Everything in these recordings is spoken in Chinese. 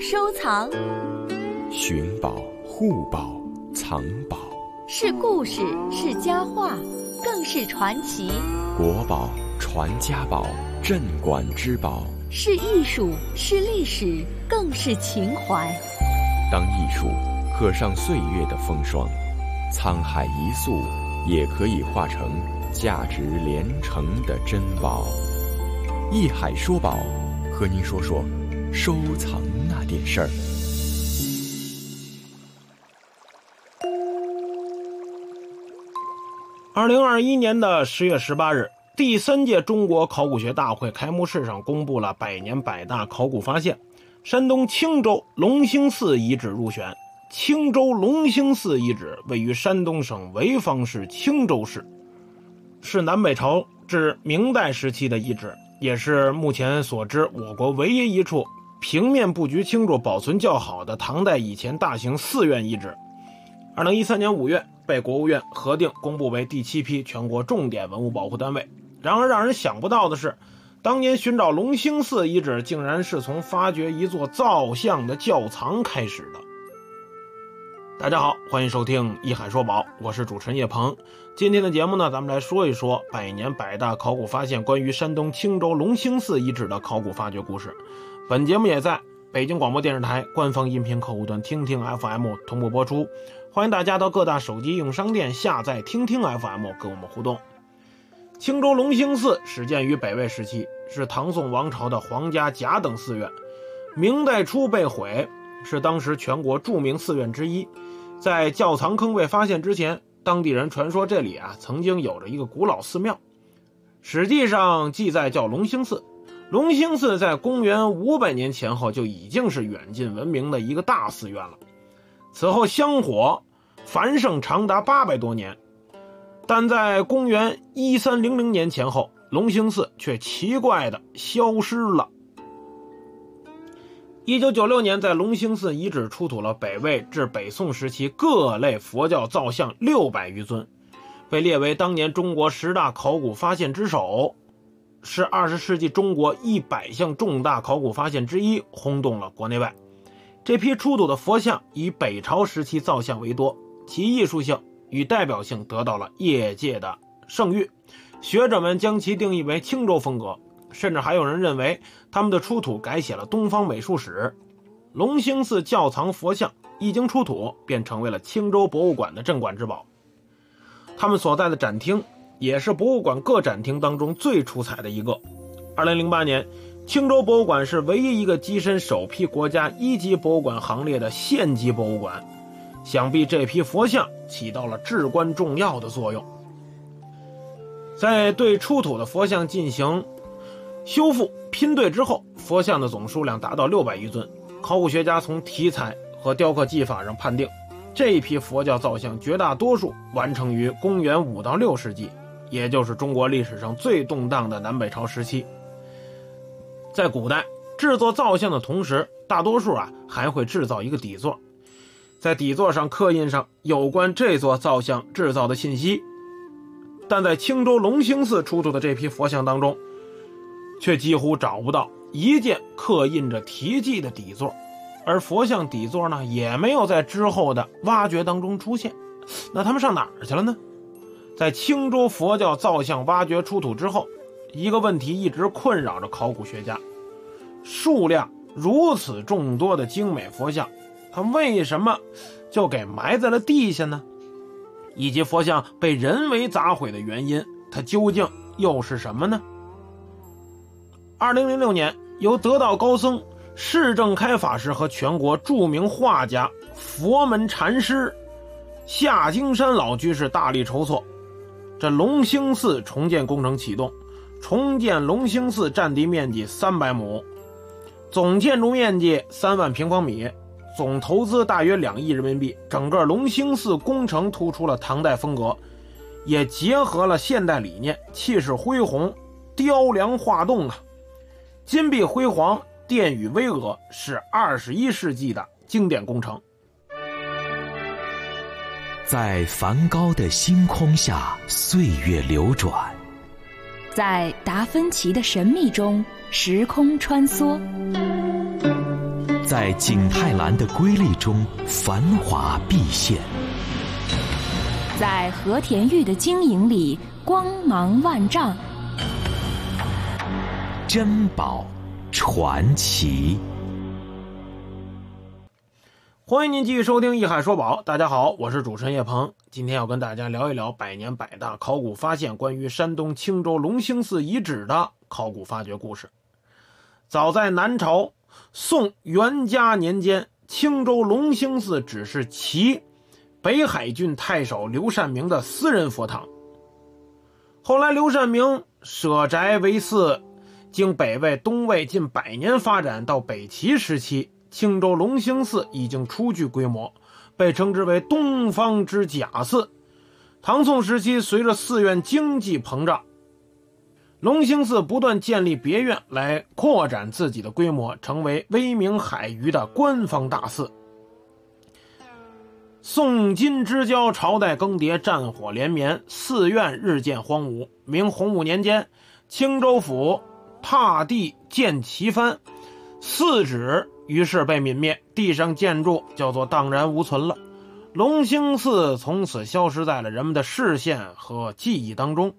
收藏。 寻宝、护宝、藏宝， 是故事，是佳话，更是传奇。 国宝、传家宝、镇馆之宝， 是艺术，是历史，更是情怀。 当艺术刻上岁月的风霜，沧海一粟也可以化成价值连城的珍宝。艺海说宝，和您说说收藏那点事儿。 2021年的10月18日，第3届中国考古学大会开幕式上公布了百年百大考古发现，山东青州龙兴寺遗址入选。青州龙兴寺遗址位于山东省潍坊市青州市，是南北朝至明代时期的遗址，也是目前所知我国唯一一处平面布局清楚、保存较好的唐代以前大型寺院遗址。2013年5月被国务院核定公布为第7批全国重点文物保护单位。然而让人想不到的是，当年寻找龙兴寺遗址竟然是从发掘一座造像的窖藏开始的。大家好，欢迎收听一海说宝，我是主持人叶鹏。今天的节目呢，咱们来说一说百年百大考古发现关于山东青州龙兴寺遗址的考古发掘故事。本节目也在北京广播电视台官方音频客户端听听 FM 同步播出，欢迎大家到各大手机应用商店下载听听 FM 跟我们互动。青州龙兴寺始建于北魏时期，是唐宋王朝的皇家甲等寺院，明代初被毁，是当时全国著名寺院之一。在窖藏坑被发现之前，当地人传说这里曾经有着一个古老寺庙，史记上记载叫龙兴寺。龙兴寺在公元500年前后就已经是远近闻名的一个大寺院了，此后香火繁盛长达800多年，但在公元1300年前后，龙兴寺却奇怪地消失了。1996年，在龙兴寺遗址出土了北魏至北宋时期各类佛教造像600余尊，被列为当年中国10大考古发现之首，是20世纪中国100项重大考古发现之一，轰动了国内外。这批出土的佛像以北朝时期造像为多，其艺术性与代表性得到了业界的盛誉，学者们将其定义为青州风格，甚至还有人认为他们的出土改写了东方美术史。龙兴寺窖藏佛像一经出土，便成为了青州博物馆的镇馆之宝。他们所在的展厅也是博物馆各展厅当中最出彩的一个。2008年，青州博物馆是唯一一个跻身首批国家1级博物馆行列的县级博物馆，想必这批佛像起到了至关重要的作用。在对出土的佛像进行修复拼对之后，佛像的总数量达到600余尊。考古学家从题材和雕刻技法上判定，这一批佛教造像绝大多数完成于公元5到6世纪，也就是中国历史上最动荡的南北朝时期。在古代制作造像的同时，大多数还会制造一个底座，在底座上刻印上有关这座造像制造的信息。但在青州龙兴寺出土的这批佛像当中，却几乎找不到一件刻印着题记的底座，而佛像底座呢，也没有在之后的挖掘当中出现。那他们上哪儿去了呢？在青州佛教造像挖掘出土之后，一个问题一直困扰着考古学家：数量如此众多的精美佛像，它为什么就给埋在了地下呢？以及佛像被人为砸毁的原因，它究竟又是什么呢？2006年，由得道高僧释正开法师和全国著名画家、佛门禅师夏金山老居士大力筹措，这龙兴寺重建工程启动。重建龙兴寺占地面积300亩，总建筑面积3万平方米，总投资大约2亿人民币。整个龙兴寺工程突出了唐代风格，也结合了现代理念，气势恢宏，雕梁画栋金碧辉煌，殿宇巍峨，是21世纪的经典工程。 在梵高的星空下，岁月流转； 在达芬奇的神秘中，时空穿梭； 在景泰蓝的瑰丽中繁华毕现， 在和田玉的晶莹里光芒万丈。 珍宝传奇。 欢迎您继续收听《艺海说宝》，大家好，我是主持人叶鹏。今天要跟大家聊一聊百年百大考古发现关于山东青州龙兴寺遗址的考古发掘故事。早在南朝宋元嘉年间，青州龙兴寺只是齐北海郡太守刘善明的私人佛堂。后来刘善明舍宅为寺，经北魏东魏近100年发展到北齐时期，青州龙兴寺已经初具规模，被称之为东方之假寺。唐宋时期，随着寺院经济膨胀，龙兴寺不断建立别院来扩展自己的规模，成为威名海隅的官方大寺。宋金之交，朝代更迭，战火连绵，寺院日渐荒芜。明洪武年间，青州府踏地建旗幡，寺址于是被泯灭，地上建筑叫做荡然无存了。龙兴寺从此消失在了人们的视线和记忆当中。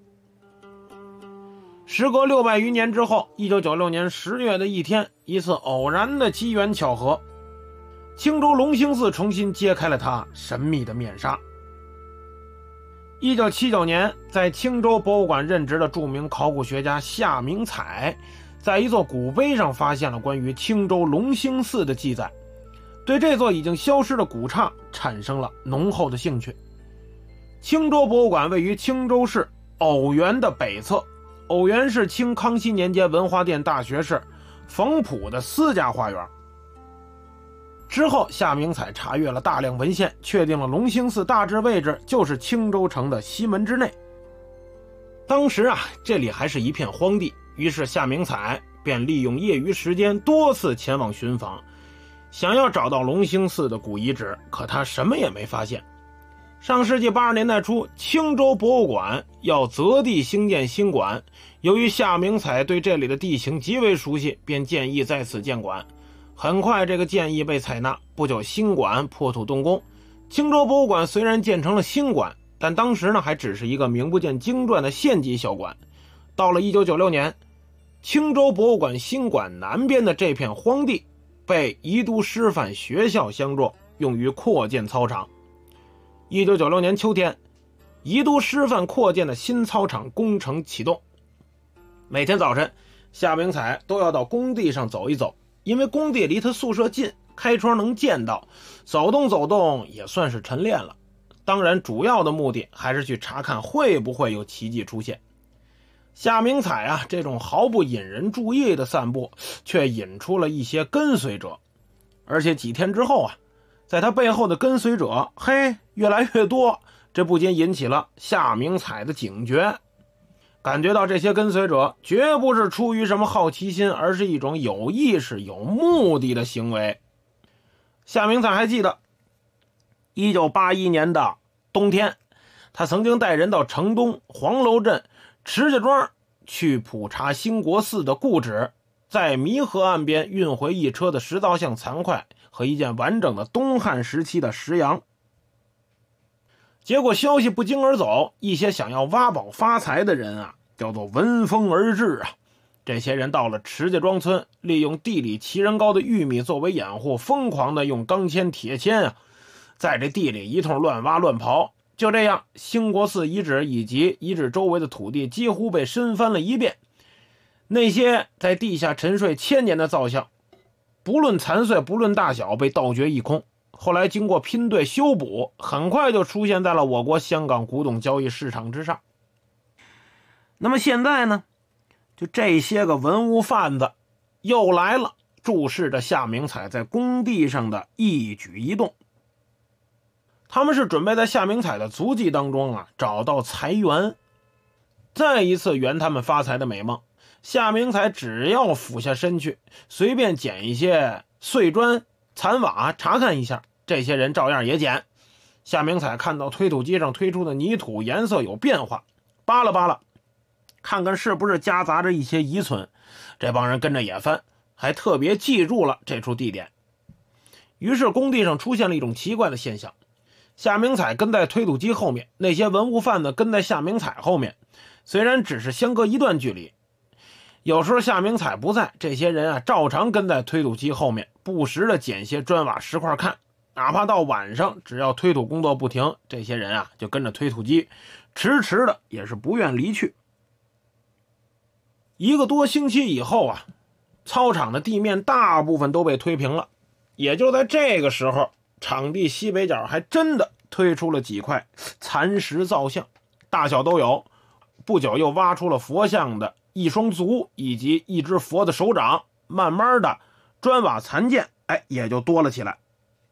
时隔600余年之后，1996年10月的一天，一次偶然的机缘巧合，青州龙兴寺重新揭开了它神秘的面纱。1979年，在青州博物馆任职的著名考古学家夏明采，在一座古碑上发现了关于青州龙兴寺的记载，对这座已经消失的古刹产生了浓厚的兴趣。青州博物馆位于青州市偶园的北侧，偶园是清康熙年间文化殿大学士冯溥的私家花园。之后夏明采查阅了大量文献，确定了龙兴寺大致位置就是青州城的西门之内。当时这里还是一片荒地，于是夏明采便利用业余时间多次前往寻访，想要找到龙兴寺的古遗址，可他什么也没发现。上世纪80年代初，青州博物馆要择地兴建新馆，由于夏明采对这里的地形极为熟悉，便建议在此建馆。很快这个建议被采纳，不久新馆破土动工。青州博物馆虽然建成了新馆，但当时还只是一个名不见经传的县级小馆。到了1996年，青州博物馆新馆南边的这片荒地被宜都师范学校相中，用于扩建操场。1996年秋天，宜都师范扩建的新操场工程启动。每天早晨，夏明采都要到工地上走一走，因为工地离他宿舍近，开窗能见到，走动走动也算是晨练了。当然主要的目的还是去查看会不会有奇迹出现。夏明采这种毫不引人注意的散步，却引出了一些跟随者。而且几天之后在他背后的跟随者越来越多，这不禁引起了夏明采的警觉，感觉到这些跟随者绝不是出于什么好奇心，而是一种有意识有目的的行为。夏明采还记得1981年的冬天，他曾经带人到城东黄楼镇池家庄去普查兴国寺的故址，在弥河岸边运回一车的石造像残块和一件完整的东汉时期的石羊。结果消息不胫而走，一些想要挖宝发财的人叫做闻风而至这些人到了池家庄村，利用地里奇人高的玉米作为掩护，疯狂的用钢钎铁钎在这地里一通乱挖乱刨。就这样，兴国寺遗址以及遗址周围的土地几乎被深翻了一遍。那些在地下沉睡1000年的造像，不论残碎不论大小，被盗掘一空。后来经过拼对修补，很快就出现在了我国香港古董交易市场之上。那么现在呢，就这些个文物贩子又来了，注视着夏明采在工地上的一举一动。他们是准备在夏明采的足迹当中找到财源，再一次圆他们发财的美梦。夏明采只要俯下身去，随便捡一些碎砖残瓦查看一下，这些人照样也捡。夏明采看到推土机上推出的泥土颜色有变化，扒拉扒拉，看看是不是夹杂着一些遗存。这帮人跟着也翻，还特别记住了这处地点。 于是工地上出现了一种奇怪的现象，夏明彩跟在推土机后面，那些文物贩子跟在夏明彩后面，虽然只是相隔一段距离，有时候夏明彩不在，这些人照常跟在推土机后面，不时的捡些砖瓦石块看，哪怕到晚上，只要推土工作不停，这些人就跟着推土机，迟迟的也是不愿离去。1个多星期以后操场的地面大部分都被推平了。也就在这个时候，场地西北角还真的推出了几块残石造像，大小都有。不久又挖出了佛像的一双足以及一只佛的手掌，慢慢的砖瓦残件也就多了起来。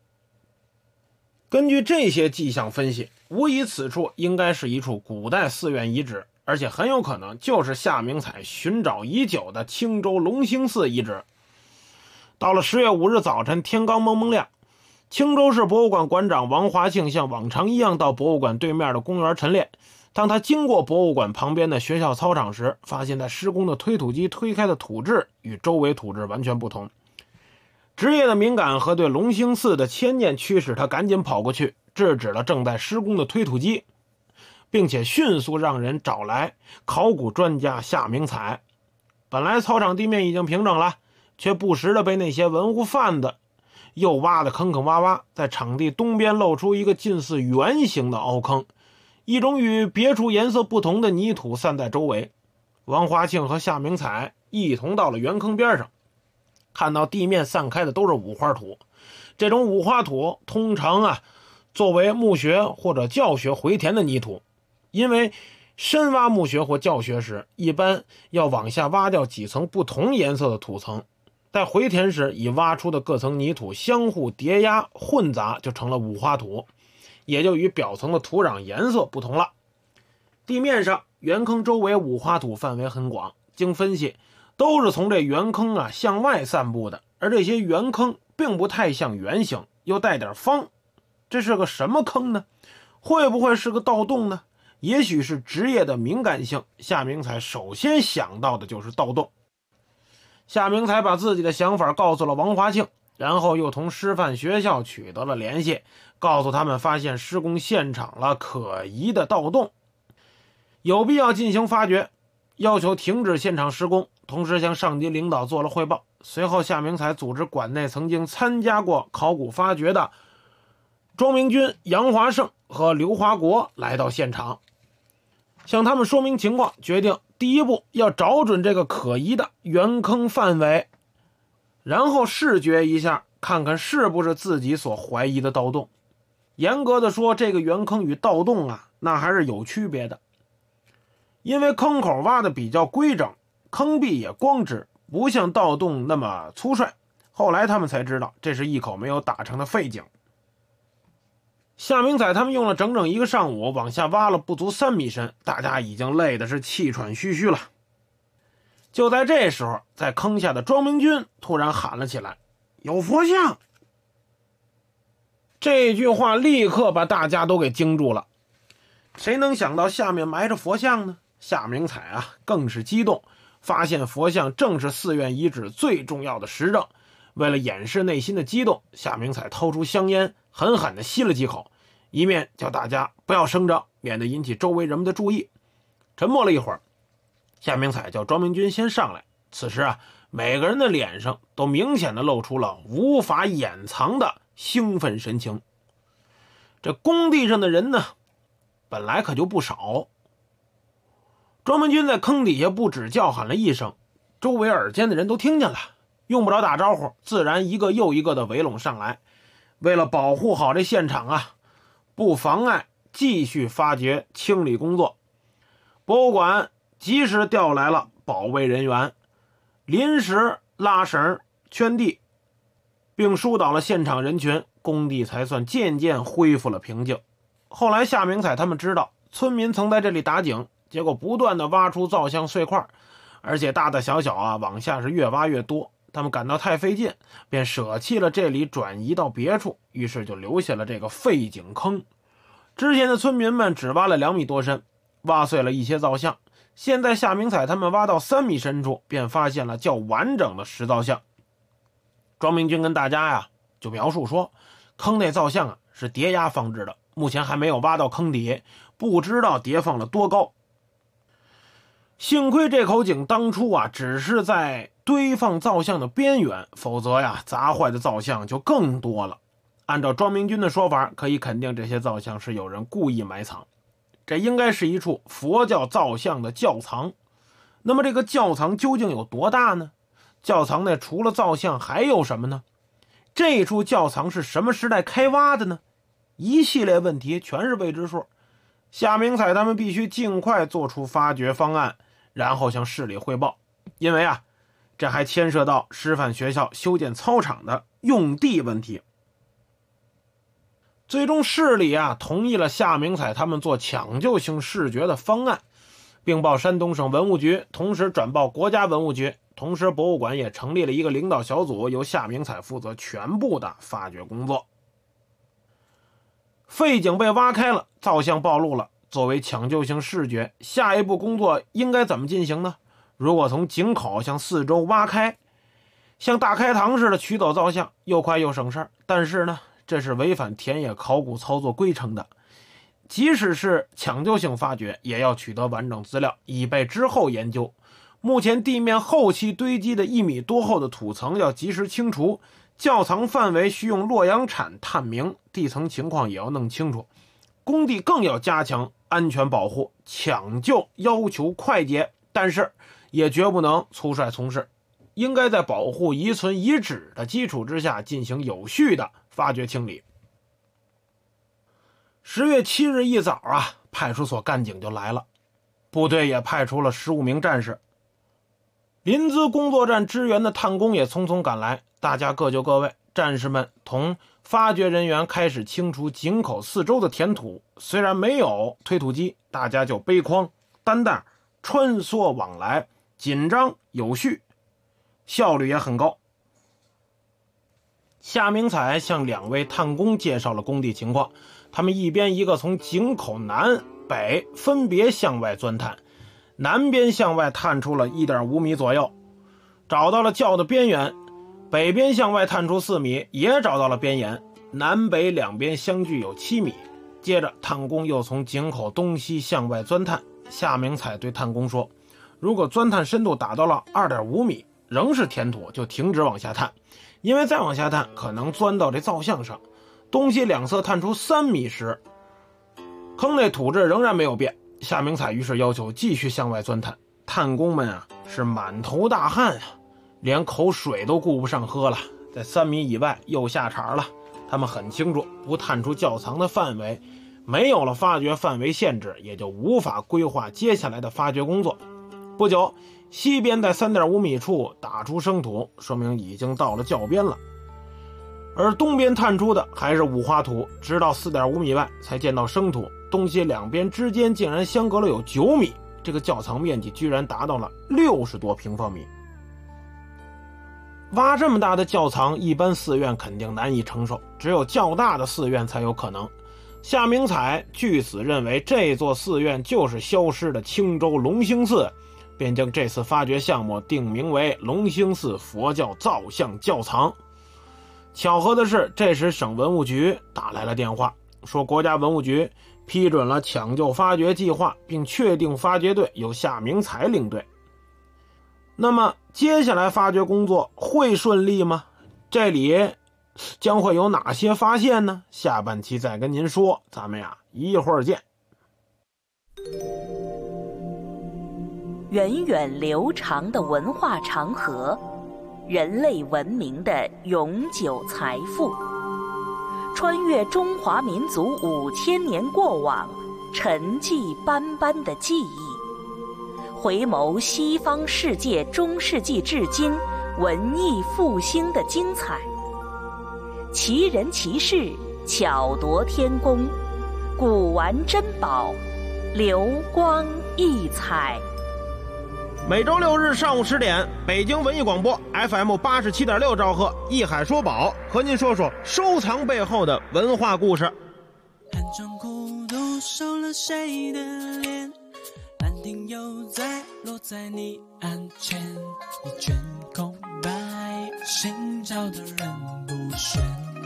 根据这些迹象分析，无疑此处应该是一处古代寺院遗址，而且很有可能就是夏明彩寻找已久的青州龙兴寺遗址。到了10月5日早晨，天刚蒙蒙亮，青州市博物馆馆长王华庆像往常一样到博物馆对面的公园陈列。当他经过博物馆旁边的学校操场时，发现在施工的推土机推开的土质与周围土质完全不同。职业的敏感和对龙兴寺的牵念驱使他赶紧跑过去，制止了正在施工的推土机，并且迅速让人找来考古专家夏明彩。本来操场地面已经平整了，却不时的被那些文物贩子又挖得坑坑洼洼，在场地东边露出一个近似圆形的凹坑，一种与别处颜色不同的泥土散在周围。王华庆和夏明彩一同到了圆坑边上，看到地面散开的都是五花土。这种五花土通常作为墓穴或者教学回填的泥土，因为深挖墓穴或教学时一般要往下挖掉几层不同颜色的土层，在回填时已挖出的各层泥土相互叠压混杂，就成了五花土，也就与表层的土壤颜色不同了。地面上圆坑周围五花土范围很广，经分析都是从这圆坑向外散布的，而这些圆坑并不太像圆形，又带点方。这是个什么坑呢？会不会是个盗洞呢？也许是职业的敏感性，夏明彩首先想到的就是盗洞。夏明彩把自己的想法告诉了王华庆，然后又同师范学校取得了联系，告诉他们发现施工现场了可疑的盗洞，有必要进行发掘，要求停止现场施工，同时向上级领导做了汇报。随后夏明彩组织馆内曾经参加过考古发掘的庄明军、杨华胜和刘华国来到现场，向他们说明情况，决定第一步要找准这个可疑的圆坑范围，然后视觉一下，看看是不是自己所怀疑的盗洞。严格的说，这个圆坑与盗洞那还是有区别的，因为坑口挖的比较规整，坑壁也光直，不像盗洞那么粗率。后来他们才知道，这是一口没有打成的废井。夏明彩他们用了整整1个上午，往下挖了不足3米深，大家已经累得是气喘吁吁了。就在这时候，在坑下的庄明军突然喊了起来：“有佛像！”这句话立刻把大家都给惊住了。谁能想到下面埋着佛像呢？夏明彩更是激动，发现佛像正是寺院遗址最重要的实证。为了掩饰内心的激动，夏明彩掏出香烟，狠狠地吸了几口，一面叫大家不要声张，免得引起周围人们的注意。沉默了一会儿，夏明彩叫庄明军先上来。此时每个人的脸上都明显地露出了无法掩藏的兴奋神情。这工地上的人呢，本来可就不少。庄明军在坑底下不止叫喊了一声，周围耳尖的人都听见了，用不着打招呼，自然一个又一个的围拢上来。为了保护好这现场不妨碍继续发掘清理工作，博物馆及时调来了保卫人员，临时拉绳圈地，并疏导了现场人群，工地才算渐渐恢复了平静。后来夏明彩他们知道，村民曾在这里打井，结果不断的挖出造像碎块，而且大大小小往下是越挖越多。他们感到太费劲，便舍弃了这里，转移到别处，于是就留下了这个废井坑。之前的村民们只挖了2米多深，挖碎了一些造像，现在夏明彩他们挖到3米深处，便发现了较完整的石造像。庄明军跟大家就描述说，坑内造像是叠压放置的，目前还没有挖到坑底，不知道叠放了多高。幸亏这口井当初只是在堆放造像的边缘，否则砸坏的造像就更多了。按照庄明军的说法，可以肯定这些造像是有人故意埋藏，这应该是一处佛教造像的窖藏。那么这个窖藏究竟有多大呢？窖藏内除了造像还有什么呢？这处窖藏是什么时代开挖的呢？一系列问题全是未知数。夏明采他们必须尽快做出发掘方案，然后向市里汇报，因为这还牵涉到师范学校修建操场的用地问题。最终市里同意了夏明采他们做抢救性视觉的方案，并报山东省文物局，同时转报国家文物局。同时博物馆也成立了一个领导小组，由夏明采负责全部的发掘工作。废井被挖开了，造像暴露了，作为抢救性视觉，下一步工作应该怎么进行呢？如果从井口向四周挖开，像大开膛似的取走造像，又快又省事儿，但是呢，这是违反田野考古操作规程的。即使是抢救性发掘，也要取得完整资料，以备之后研究。目前地面后期堆积的1米多厚的土层要及时清除，窖藏范围需用洛阳铲探明，地层情况也要弄清楚。工地更要加强安全保护，抢救要求快捷，但是也绝不能粗率从事，应该在保护遗存遗址的基础之下进行有序的发掘清理。10月7日一早派出所干警就来了，部队也派出了15名战士。临淄工作站支援的探工也匆匆赶来，大家各就各位，战士们同发掘人员开始清除井口四周的填土。虽然没有推土机，大家就背筐担担穿梭往来，紧张有序，效率也很高。夏明采向2位探工介绍了工地情况，他们一边一个从井口南北分别向外钻探，南边向外探出了 1.5 米左右，找到了窖的边缘，北边向外探出4米，也找到了边沿，南北两边相距有7米。接着探工又从井口东西向外钻探，夏明采对探工说，如果钻探深度达到了 2.5 米，仍是填土，就停止往下探，因为再往下探可能钻到这造像上。东西两侧探出3米时，坑内土质仍然没有变，夏明采于是要求继续向外钻探。探工们是满头大汗连口水都顾不上喝了，在3米以外又下茬了。他们很清楚，不探出窖藏的范围，没有了发掘范围限制，也就无法规划接下来的发掘工作。不久，西边在 3.5 米处打出生土，说明已经到了窖边了。而东边探出的还是五花土，直到 4.5 米外才见到生土，东西两边之间竟然相隔了有9米，这个窖藏面积居然达到了60多平方米。挖这么大的窖藏，一般寺院肯定难以承受，只有较大的寺院才有可能。夏明采据此认为这座寺院就是消失的青州龙兴寺，便将这次发掘项目定名为龙兴寺佛教造像窖藏。巧合的是，这时省文物局打来了电话，说国家文物局批准了抢救发掘计划，并确定发掘队由夏明采领队。那么接下来发掘工作会顺利吗？这里将会有哪些发现呢？下半期再跟您说，咱们一会儿见。 源远流长的文化长河，人类文明的永久财富，穿越中华民族5000年过往，沉寂斑斑的记忆，回眸西方世界中世纪至今文艺复兴的精彩，奇人奇事，巧夺天工，古玩珍宝，流光溢彩。 每周6日上午10点，北京文艺广播 FM 87.6兆赫，艺海说宝和您说说收藏背后的文化故事。 暗中孤独收了谁的脸，兰亭又在落在你案前，一卷空白，寻找的人不选。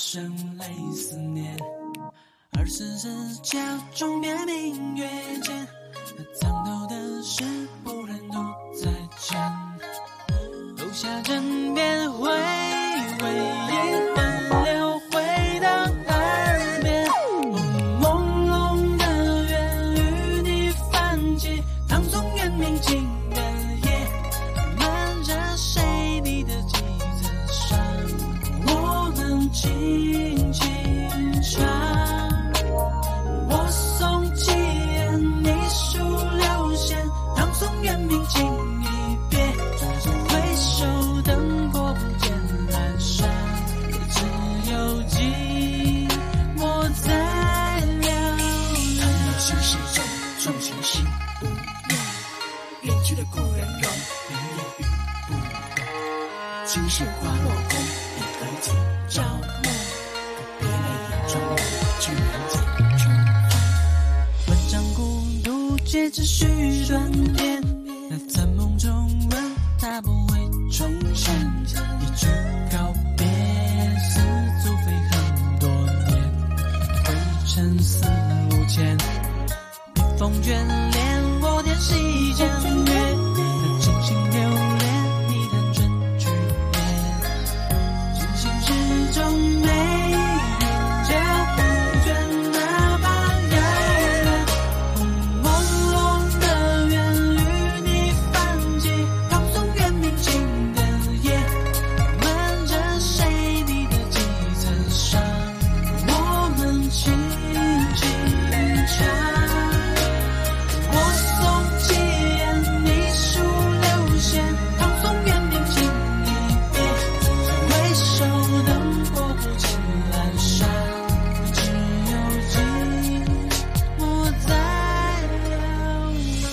声泪思念。24时桥中边明月间，藏头的事不忍独再讲。楼下枕边回味一分流回到耳边，朦胧的缘与你泛起，唐宋元明清的夜，漫着谁你的几层伤，我们轻轻唱。我送七言，你数六弦，唐宋元明清一别，回首灯火不见阑珊，只有寂寞在寥寥。谈到心事重，重情心无言，远去的故人容，明夜雨不懂。今世花落空，一而今朝暮，别泪眼中流，居然见春风。万丈孤独，皆只须断点。那在梦中问他不会重现，一句告别，似足飞很多年，灰尘四五千。笔锋眷恋，我点细间月，那真心留恋，你看春去年。真心之中没人家不倦，哪怕遥远。朦胧的缘与你泛起，唐宋元明清的夜，漫着谁你的几层伤，我们轻轻唱。我送七言，你数六弦，唐宋元明清一别，回首灯火不见阑珊，只有寂寞在寥寥。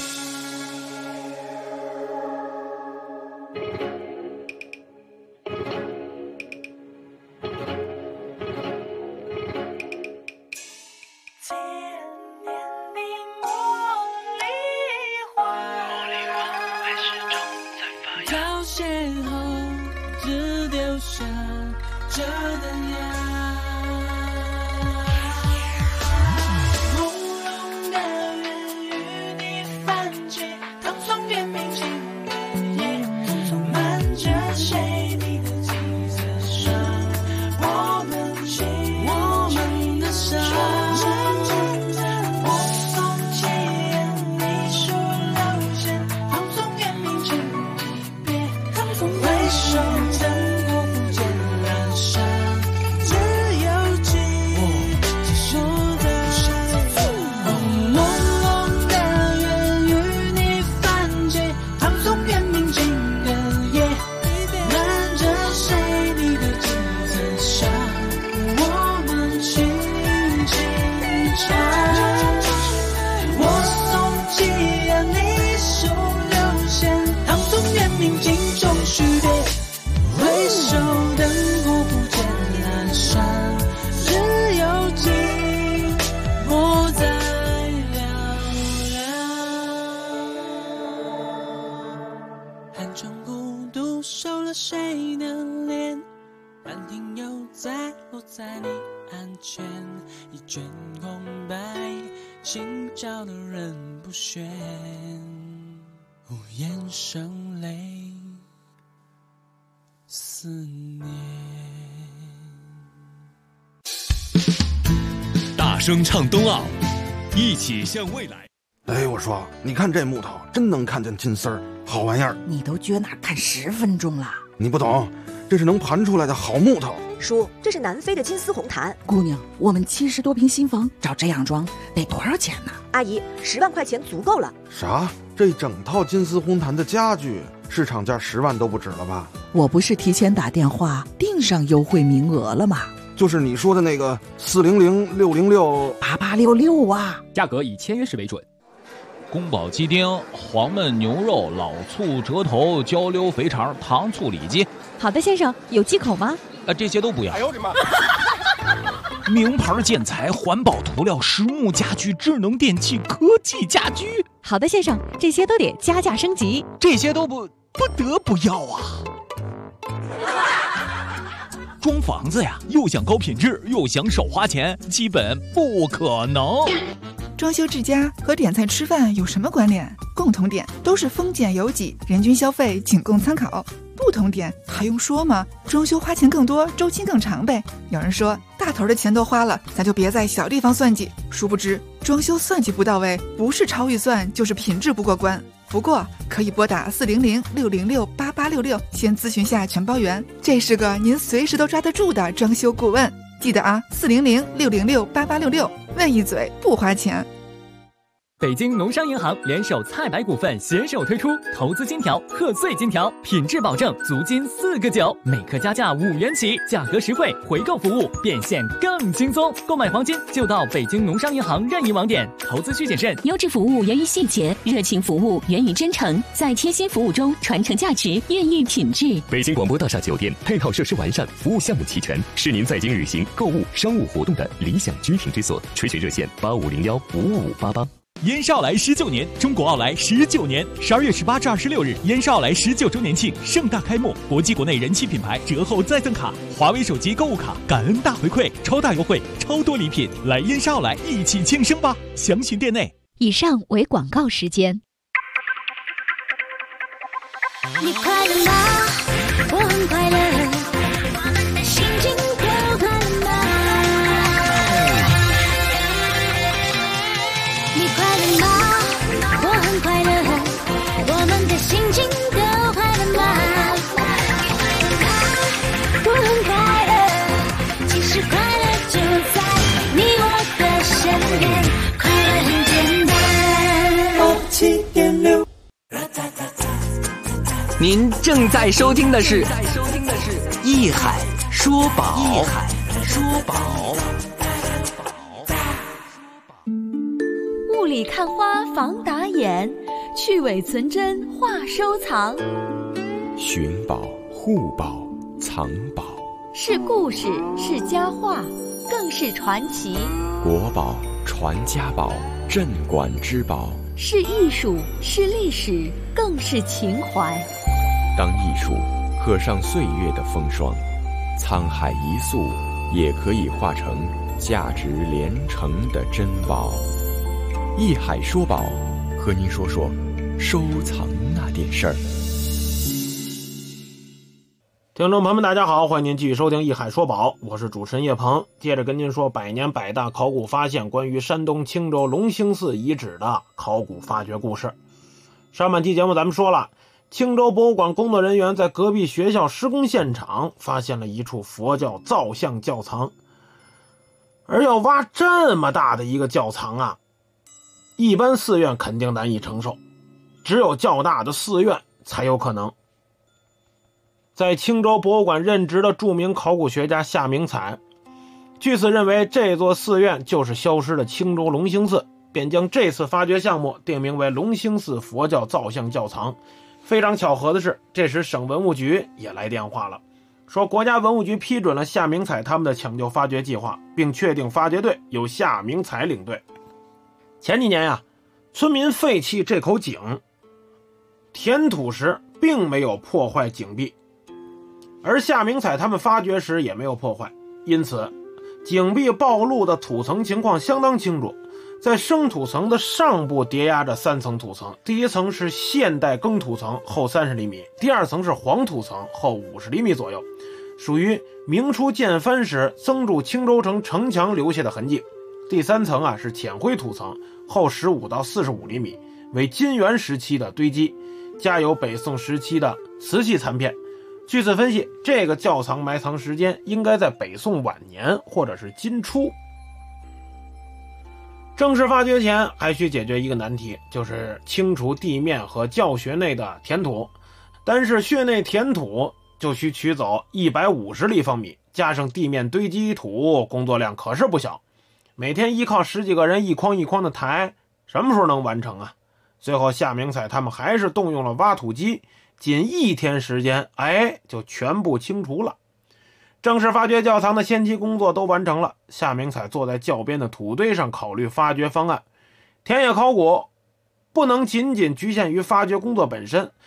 千年的茉莉花，凋谢后只丢下这灯芽。朦胧的缘与你泛起，唐宋元明清的夜，漫着谁你的几层伤，我们的伤。我送七言，你数六弦，唐宋元明清一别，回首灯火不见阑珊，只有寂寞在。朦胧的缘与你泛起，唐宋元明清的夜，漫着谁你的几层伤，我们轻轻唱。我送七言，你数六弦，唐宋元明清终须别，回首灯火不见阑珊，只有寂寞在寥寥。寒窗孤独，收了谁的脸？兰亭又再落在你案前，一卷空白，心照的人不喧，无言声泪思念。 大声唱冬奥，一起向未来。 哎，我说，你看这木头，真能看见金丝儿，好玩意儿。 你都撅那看10分钟了。 你不懂，这是能盘出来的好木头。 叔，这是南非的金丝红檀。 姑娘，我们70多平新房，照这样装得多少钱呢？ 阿姨，10万块钱足够了。 啥？这整套金丝红檀的家具，市场价10万都不止了吧？ 我不是提前打电话订上优惠名额了吗？ 就是你说的那个400 606 8866啊， 价格以签约时为准。 宫保鸡丁、黄焖牛肉、老醋、折头、焦溜肥肠、糖醋里脊。 好的，先生，有忌口吗？ 这些都不要。 哎呦我的妈！ 名牌建材、环保涂料、实木家具、智能电器、科技家居。 好的，先生，这些都得加价升级。 这些都不得不要啊！ 装房子呀，又想高品质，又想少花钱，基本不可能。 装修治家和点菜吃饭有什么关联？共同点都是丰俭由己，人均消费仅供参考。不同点还用说吗？装修花钱更多，周期更长呗。有人说大头的钱都花了，咱就别在小地方算计。殊不知装修算计不到位，不是超预算就是品质不过关。不过可以拨打400-606-8866，先咨询下全包员，这是个您随时都抓得住的装修顾问。记得啊，400-606-8866，问一嘴不花钱。 北京农商银行联手菜百股份携手推出投资金条、贺岁金条，品质保证，足金4个9，每克加价5元起，价格实惠，回购服务变现更轻松。购买黄金就到北京农商银行任意网点，投资需谨慎。 优质服务源于细节，热情服务源于真诚，在贴心服务中传承价值，孕育品质。 北京广播大厦酒店配套设施完善，服务项目齐全，是您在京旅行、购物、商务活动的理想居停之所。垂询热线8501-55588。 燕少来19年，中国奥莱19年，12月18至26日，燕少来19周年庆盛大开幕，国际国内人气品牌折后再赠卡，华为手机购物卡，感恩大回馈，超大优惠，超多礼品，来燕少来一起庆生吧！详询店内。 以上为广告时间。 你快乐吗？我很快乐，心情都快乐吗？你快乐吗？我很快乐，我们的心情都快乐吗？我很快乐，其实快乐就在你我的身边，快乐很简单。87.6。 您正在收听的是《艺海说宝》。 雾里看花防打眼，去伪存真话收藏。 寻宝、护宝、藏宝， 是故事，是佳话，更是传奇。 国宝、传家宝、镇馆之宝， 是艺术，是历史，更是情怀。 当艺术刻上岁月的风霜，沧海一粟也可以化成价值连城的珍宝。艺海说宝，和您说说收藏那点事儿。 听众朋友们大家好，欢迎您继续收听艺海说宝，我是主持人叶鹏。接着跟您说百年百大考古发现关于山东青州龙兴寺遗址的考古发掘故事。上半期节目咱们说了，青州博物馆工作人员在隔壁学校施工现场发现了一处佛教造像窖藏，而要挖这么大的一个窖藏啊，一般寺院肯定难以承受，只有较大的寺院才有可能。在青州博物馆任职的著名考古学家夏明采，据此认为这座寺院就是消失的青州龙兴寺，便将这次发掘项目定名为龙兴寺佛教造像窖藏。非常巧合的是，这时省文物局也来电话了，说国家文物局批准了夏明采他们的抢救发掘计划，并确定发掘队由夏明采领队。前几年呀，村民废弃这口井，填土时并没有破坏井壁，而夏明采他们发掘时也没有破坏，因此井壁暴露的土层情况相当清楚。在生土层的上部叠压着3层土层，第一层是现代耕土层，厚30厘米，第二层是黄土层，厚50厘米左右，属于明初建藩时增筑青州城城墙留下的痕迹。第3层是浅灰土层，厚15到45厘米，为金元时期的堆积，加有北宋时期的瓷器残片。据此分析，这个窖藏埋藏时间应该在北宋晚年或者是金初。正式发掘前还需解决一个难题，就是清除地面和窖穴内的填土。但是穴内填土就需取走150立方米，加上地面堆积土，工作量可是不小。每天依靠10几个人一筐一筐的抬，什么时候能完成啊？最后夏明采他们还是动用了挖土机，仅1天时间，就全部清除了。正式发掘窖藏的先期工作都完成了，夏明采坐在窖边的土堆上考虑发掘方案。田野考古不能仅仅局限于发掘工作本身，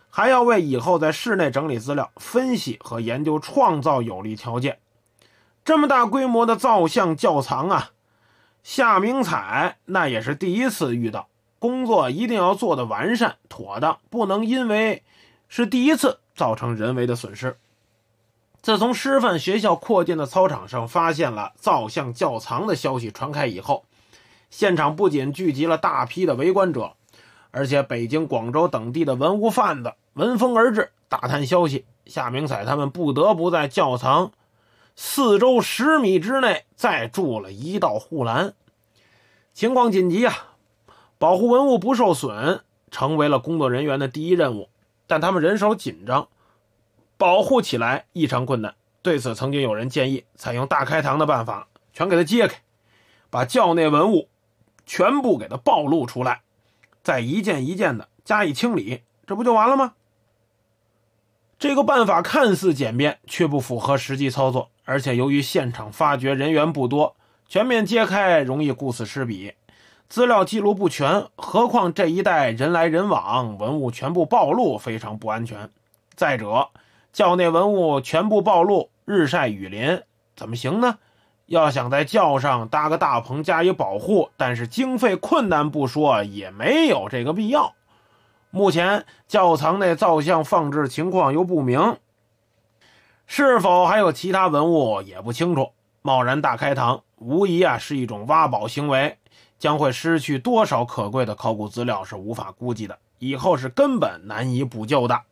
还要为以后在室内整理资料、分析和研究创造有利条件。这么大规模的造像窖藏啊，夏明采那也是第一次遇到，工作一定要做得完善妥当，不能因为是第一次造成人为的损失。自从师范学校扩建的操场上发现了造像窖藏的消息传开以后，现场不仅聚集了大批的围观者，而且北京、广州等地的文物贩子闻风而至，打探消息。夏明采他们不得不在窖藏4周10米之内再筑了一道护栏。情况紧急啊，保护文物不受损成为了工作人员的第一任务，但他们人手紧张，保护起来异常困难。对此曾经有人建议采用大开膛的办法，全给它揭开，把窖内文物全部给它暴露出来，再一件一件的加以清理，这不就完了吗？这个办法看似简便，却不符合实际操作，而且由于现场发掘人员不多，全面揭开容易顾此失彼，资料记录不全，何况这一带人来人往，文物全部暴露非常不安全。再者，窖内文物全部暴露，日晒雨淋怎么行呢？要想在窖上搭个大棚加以保护，但是经费困难不说，也没有这个必要。目前窖藏内造像放置情况又不明，是否还有其他文物也不清楚，贸然大开膛无疑是一种挖宝行为，将会失去多少可贵的考古资料是无法估计的，以后是根本难以补救的。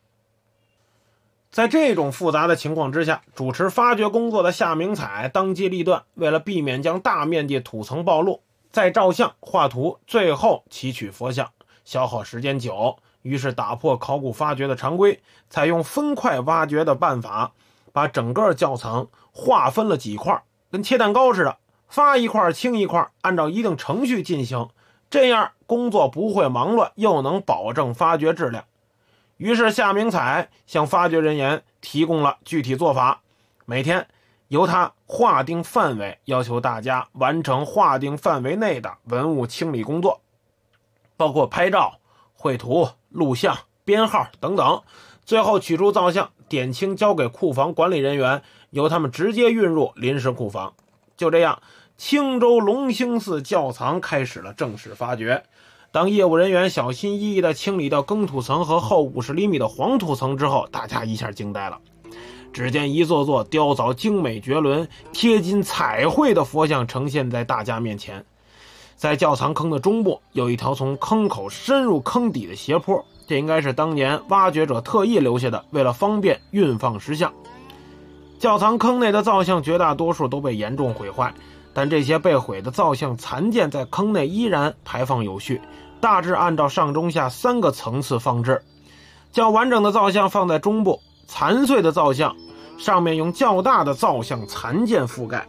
在这种复杂的情况之下，主持发掘工作的夏明采当机立断，为了避免将大面积土层暴露，再照相画图，最后提取佛像，消耗时间久，于是打破考古发掘的常规，采用分块挖掘的办法，把整个窖藏划分了几块，跟切蛋糕似的，发一块清一块，按照一定程序进行，这样工作不会忙乱，又能保证发掘质量。于是夏明采向发掘人员提供了具体做法，每天由他划定范围，要求大家完成划定范围内的文物清理工作，包括拍照、绘图、录像、编号等等，最后取出造像，点清交给库房管理人员，由他们直接运入临时库房。就这样，青州龙兴寺窖藏开始了正式发掘。当业务人员小心翼翼地清理掉更土层和厚50厘米的黄土层之后，大家一下惊呆了。只见一座座雕凿精美绝伦、贴金彩绘的佛像呈现在大家面前。在窖藏坑的中部有一条从坑口深入坑底的斜坡，这应该是当年挖掘者特意留下的，为了方便运放石像。窖藏坑内的造像绝大多数都被严重毁坏，但这些被毁的造像残件在坑内依然排放有序，大致按照上中下3个层次放置。较完整的造像放在中部，残碎的造像上面用较大的造像残件覆盖。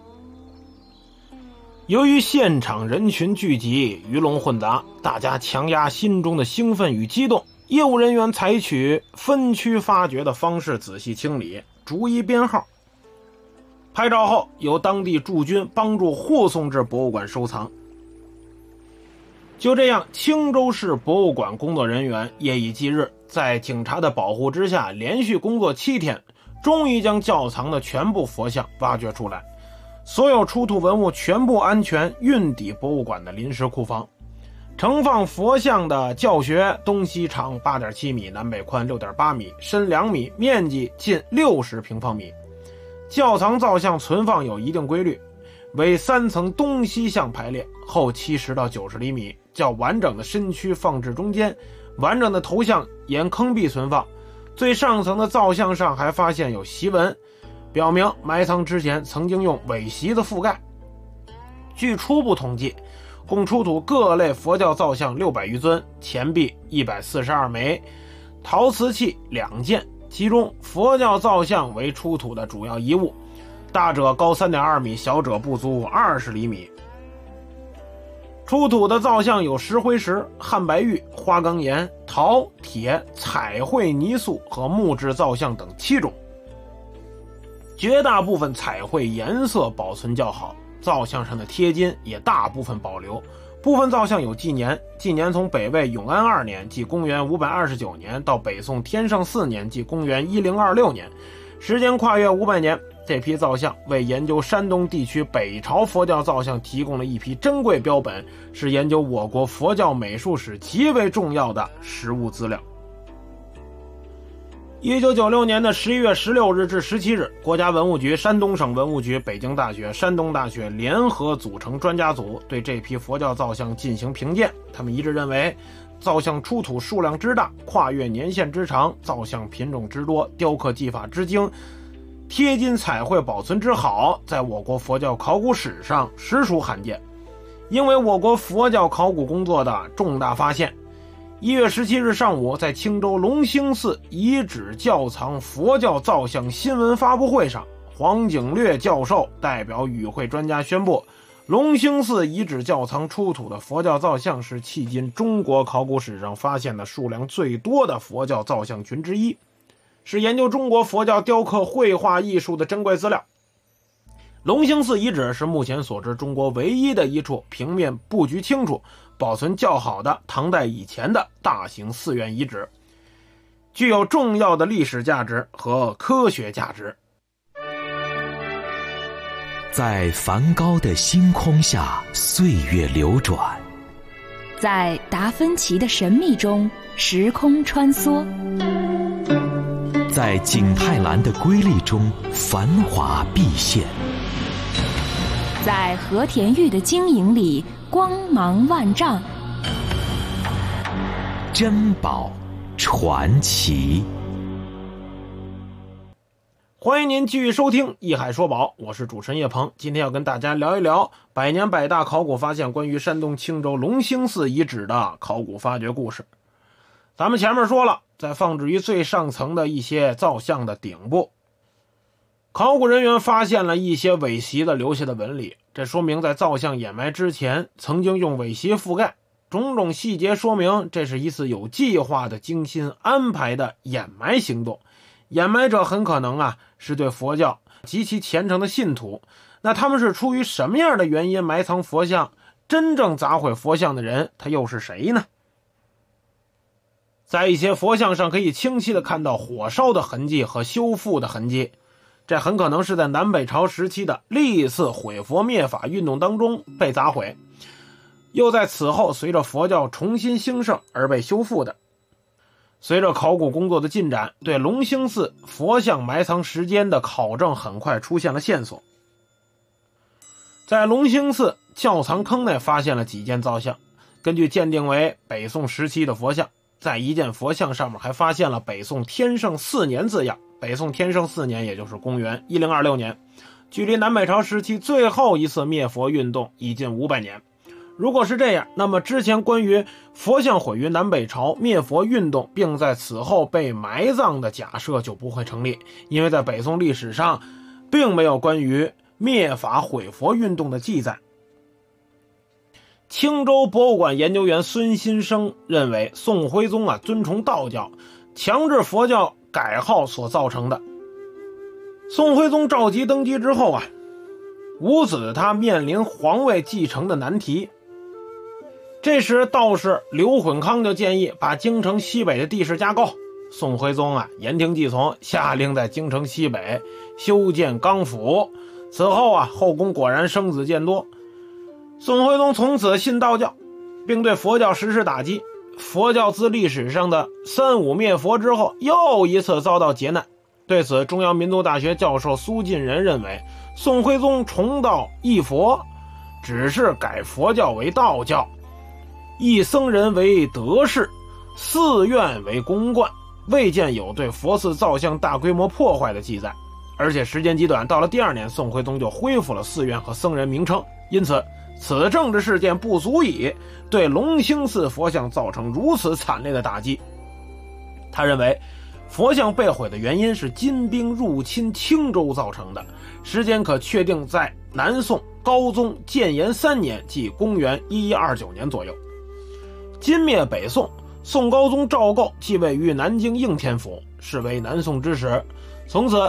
由于现场人群聚集，鱼龙混杂，大家强压心中的兴奋与激动，业务人员采取分区发掘的方式仔细清理，逐一编号。拍照后由当地驻军帮助护送至博物馆收藏。就这样，青州市博物馆工作人员夜以继日，在警察的保护之下，连续工作7天，终于将窖藏的全部佛像挖掘出来，所有出土文物全部安全运抵博物馆的临时库房。盛放佛像的教学东西长 8.7 米，南北宽 6.8 米，深2米，面积近60平方米。窖藏造像存放有一定规律，为3层东西向排列，厚70到90厘米，较完整的身躯放置中间，完整的头像沿坑壁存放。最上层的造像上还发现有席纹，表明埋藏之前曾经用苇席子覆盖。据初步统计，共出土各类佛教造像600余尊，钱币142枚，陶瓷器2件，其中佛教造像为出土的主要遗物，大者高 3.2 米，小者不足20厘米。出土的造像有石灰石、汉白玉、花岗岩、陶、铁、彩绘泥塑和木质造像等7种，绝大部分彩绘颜色保存较好，造像上的贴金也大部分保留， 部分造像有纪年，纪年从北魏永安2年即公元529年到北宋天圣4年即公元1026年，时间跨越500年。这批造像为研究山东地区北朝佛教造像提供了一批珍贵标本，是研究我国佛教美术史极为重要的实物资料。1996年的11月16日至17日，国家文物局、山东省文物局、北京大学、山东大学联合组成专家组，对这批佛教造像进行评鉴。他们一致认为，造像出土数量之大，跨越年限之长，造像品种之多，雕刻技法之精，贴金彩绘保存之好，在我国佛教考古史上实属罕见。因为我国佛教考古工作的重大发现，1月17日上午，在青州龙兴寺遗址窖藏佛教造像新闻发布会上，黄景略教授代表与会专家宣布，龙兴寺遗址窖藏出土的佛教造像是迄今中国考古史上发现的数量最多的佛教造像群之一，是研究中国佛教雕刻绘画艺术的珍贵资料。龙兴寺遗址是目前所知中国唯一的一处平面布局清楚、保存较好的唐代以前的大型寺院遗址，具有重要的历史价值和科学价值。 在梵高的星空下，岁月流转； 在达芬奇的神秘中，时空穿梭； 在景泰蓝的瑰丽中，繁华毕现； 在和田玉的晶莹里，光芒万丈。 珍宝传奇。 欢迎您继续收听《艺海说宝》，我是主持人叶鹏。今天要跟大家聊一聊百年百大考古发现关于山东青州龙兴寺遗址的考古发掘故事。咱们前面说了，在放置于最上层的一些造像的顶部，考古人员发现了一些尾席的留下的纹理，这说明在造像掩埋之前曾经用尾席覆盖，种种细节说明这是一次有计划的精心安排的掩埋行动。掩埋者很可能是对佛教极其虔诚的信徒，那他们是出于什么样的原因埋藏佛像？真正砸毁佛像的人他又是谁呢？在一些佛像上可以清晰地看到火烧的痕迹和修复的痕迹，这很可能是在南北朝时期的历次毁佛灭法运动当中被砸毁，又在此后随着佛教重新兴盛而被修复的。随着考古工作的进展，对龙兴寺佛像埋藏时间的考证很快出现了线索。在龙兴寺窖藏坑内发现了几件造像，根据鉴定为北宋时期的佛像，在一件佛像上面还发现了北宋天圣4年字样。北宋天圣4年也就是公元1026年，距离南北朝时期最后一次灭佛运动已近500年。如果是这样，那么之前关于佛像毁于南北朝灭佛运动并在此后被埋葬的假设就不会成立，因为在北宋历史上并没有关于灭法毁佛运动的记载。青州博物馆研究员孙新生认为，宋徽宗尊崇道教，强制佛教改号所造成的。宋徽宗赵佶登基之后五子他面临皇位继承的难题。这时道士刘混康就建议把京城西北的地势加高，宋徽宗言听计从，下令在京城西北修建钢府。此后后宫果然生子渐多，宋徽宗从此信道教，并对佛教实施打击。佛教自历史上的3、5灭佛之后又一次遭到劫难。对此，中央民族大学教授苏晋仁认为，宋徽宗重道义佛，只是改佛教为道教，义僧人为德士，寺院为公观，未见有对佛寺造像大规模破坏的记载。而且时间极短，到了第2年，宋徽宗就恢复了寺院和僧人名称。因此，此政治事件不足以对龙兴寺佛像造成如此惨烈的打击。他认为，佛像被毁的原因是金兵入侵青州造成的，时间可确定在南宋高宗建炎3年，即公元1129年左右。金灭北宋，宋高宗赵构继位于南京应天府，是为南宋之始。从此，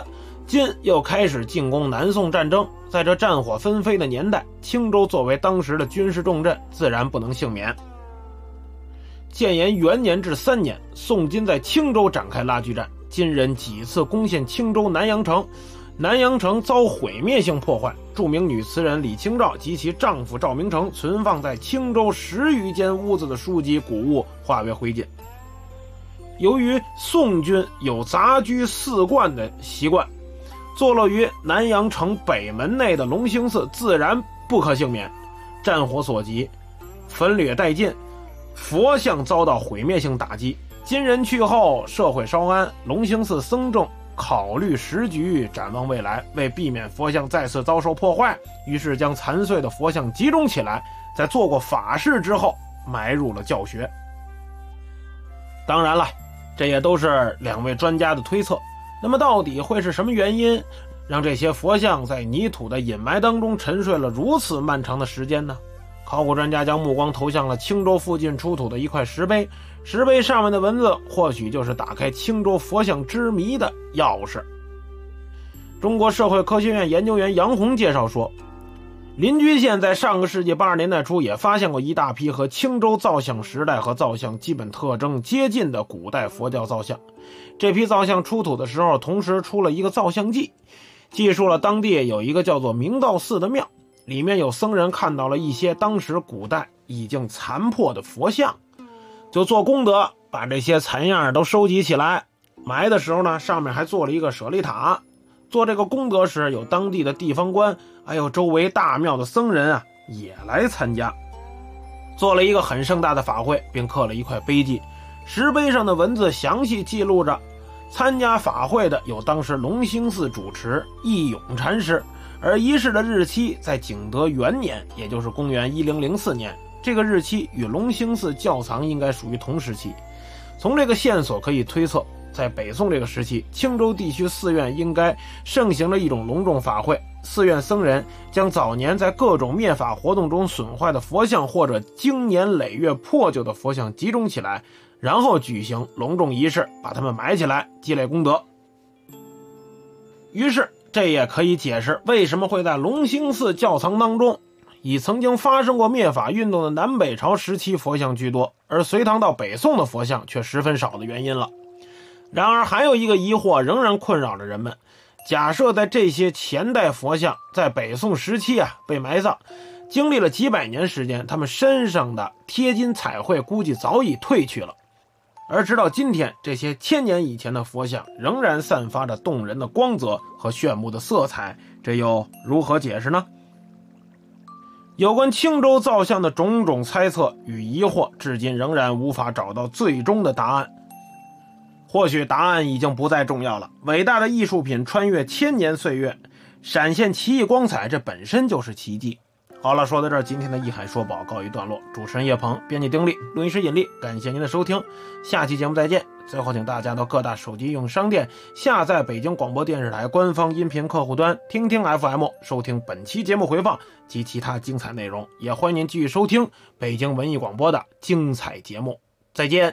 金又开始进攻南宋战争，在这战火纷飞的年代，青州作为当时的军事重镇，自然不能幸免。建炎元年至3年，宋金在青州展开拉锯战，金人几次攻陷青州南阳城，南阳城遭毁灭性破坏，著名女词人李清照及其丈夫赵明诚存放在青州10余间屋子的书籍古物化为灰烬。由于宋军有杂居4观的习惯，坐落于南阳城北门内的隆兴寺自然不可幸免。战火所及，焚掠殆尽，佛像遭到毁灭性打击。金人去后，社会稍安，隆兴寺僧众考虑时局，展望未来，为避免佛像再次遭受破坏，于是将残碎的佛像集中起来，在做过法事之后埋入了教学。当然了，这也都是2位专家的推测。那么到底会是什么原因让这些佛像在泥土的隐埋当中沉睡了如此漫长的时间呢？考古专家将目光投向了青州附近出土的一块石碑，石碑上面的文字或许就是打开青州佛像之谜的钥匙。中国社会科学院研究员杨红介绍说，临掬县在上个世纪80年代初也发现过一大批和青州造像时代和造像基本特征接近的古代佛教造像。这批造像出土的时候，同时出了一个造像记，记述了当地有一个叫做明道寺的庙，里面有僧人看到了一些当时古代已经残破的佛像，就做功德，把这些残样都收集起来，埋的时候呢，上面还做了一个舍利塔。做这个功德时，有当地的地方官还有周围大庙的僧人啊也来参加，做了一个很盛大的法会，并刻了一块碑记。石碑上的文字详细记录着参加法会的有当时隆兴寺主持义勇禅师，而仪式的日期在景德元年，也就是公元1004年，这个日期与隆兴寺窖藏应该属于同时期。从这个线索可以推测，在北宋这个时期，青州地区寺院应该盛行了一种隆重法会，寺院僧人将早年在各种灭法活动中损坏的佛像或者经年累月破旧的佛像集中起来，然后举行隆重仪式，把它们埋起来，积累功德。于是这也可以解释为什么会在隆兴寺窖藏当中以曾经发生过灭法运动的南北朝时期佛像居多，而隋唐到北宋的佛像却十分少的原因了。然而还有一个疑惑仍然困扰着人们，假设在这些前代佛像在北宋时期被埋葬，经历了几百年时间，他们身上的贴金彩绘估计早已褪去了，而直到今天，这些1000年以前的佛像仍然散发着动人的光泽和炫目的色彩，这又如何解释呢？有关青州造像的种种猜测与疑惑，至今仍然无法找到最终的答案。或许答案已经不再重要了，伟大的艺术品穿越1000年岁月，闪现奇异光彩，这本身就是奇迹。好了，说到这儿，今天的艺海说宝告一段落。主持人叶鹏，编辑丁力，录音师尹力，感谢您的收听，下期节目再见。最后请大家到各大手机应用商店下载北京广播电视台官方音频客户端听听 FM， 收听本期节目回放及其他精彩内容，也欢迎您继续收听北京文艺广播的精彩节目。再见。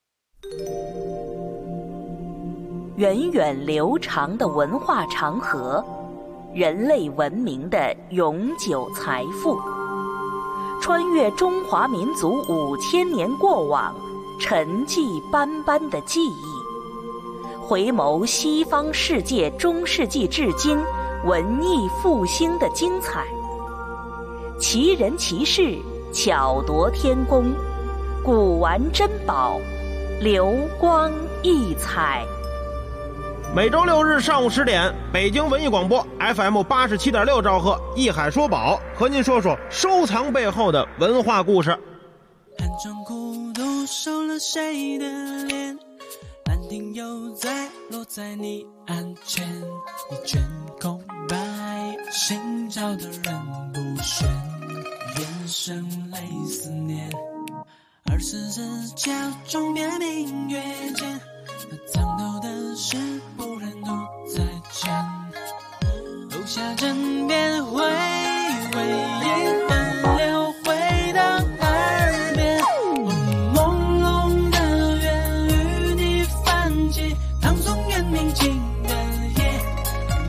源远流长的文化长河，人类文明的永久财富，穿越中华民族5000年过往，沉寂斑斑的记忆，回眸西方世界中世纪至今文艺复兴的精彩，奇人奇事，巧夺天工，古玩珍宝，流光溢彩。 每周6日上午10点，北京文艺广播 FM 87.6兆赫，艺海说宝，和您说说收藏背后的文化故事。 寒窗苦读收了谁的脸？兰亭又在落在你案前，你卷空白，心照的人不选，眼神泪思念，24日假装别明月间，那藏头的事不忍独在讲，楼下枕边回味一分流回到耳边，我朦胧的愿与你泛起唐宋元明清的夜，